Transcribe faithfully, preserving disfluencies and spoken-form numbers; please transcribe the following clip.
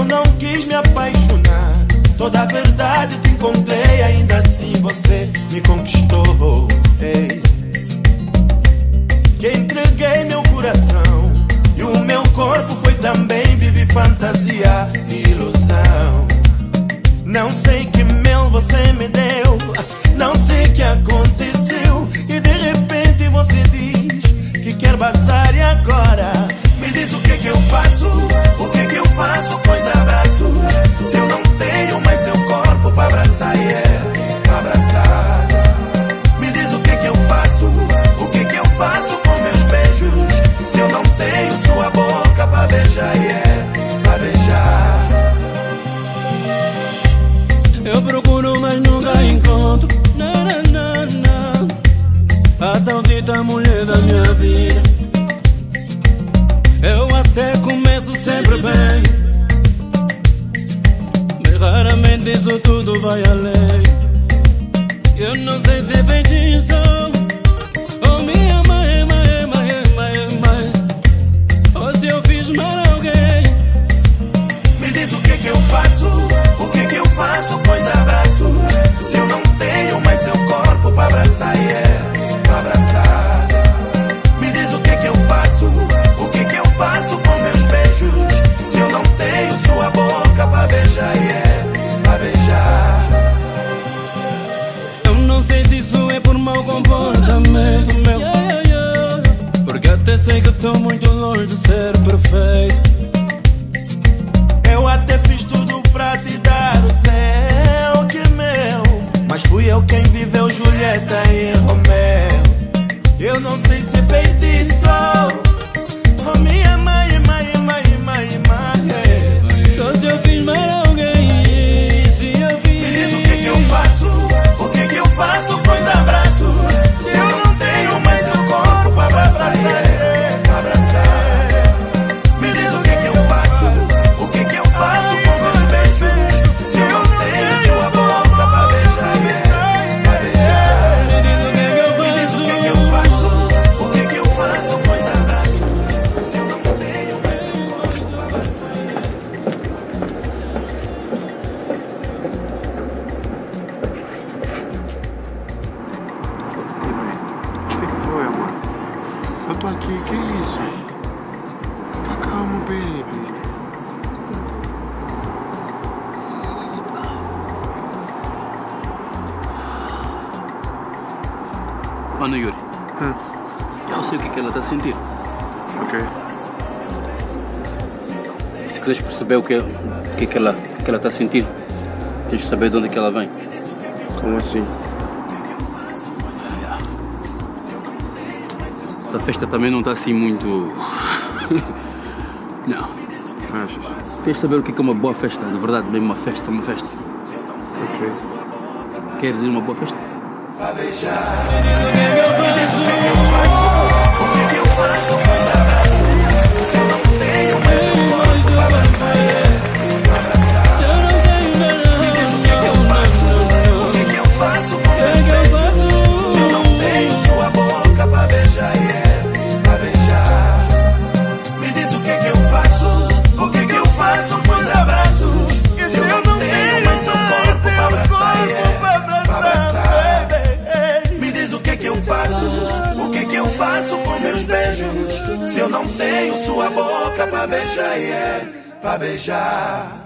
Eu não quis me apaixonar, toda a verdade te encontrei, ainda assim você me conquistou. Ei. Que entreguei meu coração e o meu corpo foi também, vive fantasia e ilusão. Não sei que mel você me deu, não sei que aconteceu, e de repente você diz que quer passar. E agora me diz o que que eu faço, o que que eu faço com os abraços, se eu não tenho mais seu corpo pra abraçar, yeah, pra abraçar. Me diz o que que eu faço, o que que eu faço com meus beijos, se eu não tenho sua boca pra beijar, yeah, pra beijar. Eu procuro, mas nunca encontro, na, na, na, na, a tal dita mulher da minha vida. Eu até começo sempre bem, mas raramente isso tudo vai além. Eu não sei se vem disso, ou me ama, ama, ama, ama, ama, ou se eu fiz mal a alguém. Me diz o que que eu faço, o que que eu faço com os abraços, se eu não tenho mais seu corpo pra abraçar, yeah, pra abraçar. Me diz o que que eu faço, o que que eu faço com meus beijos, se eu não tenho sua boca pra beijar, yeah, pra beijar. Eu não sei se isso é por mau comportamento meu, porque até sei que estou muito longe de ser perfeito. Eu até fiz tudo pra te dar o céu que é meu, mas fui eu quem viveu Julieta e Romeu. Eu não sei se é feitiço, oh minha mãe, mãe, mãe, mãe, mãe. Só se eu fiz mal a alguém, se eu fiz. Me diz o que que eu faço, o que que eu faço com os abraços, se eu não tenho mais seu corpo pra abraçar, yeah, pra abraçar. Me diz o que que eu faço, o que que eu faço com meus beijos, se eu não tenho sua boca pra beijar, yeah, pra beijar. Me diz o que que eu faço, o que que eu faço com os abraços, se eu não tenho mais seu corpo pra abraçar. O que que foi, amor? Eu tô aqui, que isso? Fica calmo, baby. Mano Yuri, Hum, eu sei o que, que ela está a sentir. ok. Se queres perceber o que, o que, que ela o que ela está a sentir, tens de saber de onde é que ela vem. Como assim? Essa festa também não está assim muito. Não. Achas? Queres saber o que é uma boa festa? De verdade, mesmo uma festa, uma festa. Ok. Queres ir a uma boa festa? Pra beijar. Me diz o que que eu faço, o que que eu faço com os abraços, se eu não tenho mais seu corpo pra abraçar, yeah, pra abraçar. Me diz o que que eu faço, o que que eu faço com meus beijos, se eu não tenho sua boca pra beijar, yeah, pra beijar. Me diz o que que eu faço, o que que eu faço com os abraços, se eu não tenho mais seu corpo pra abraçar, yeah, pra abraçar. Me diz o que que eu faço, o que que eu faço com meus beijos, se eu não tenho sua boca pra beijar, yeah, pra beijar.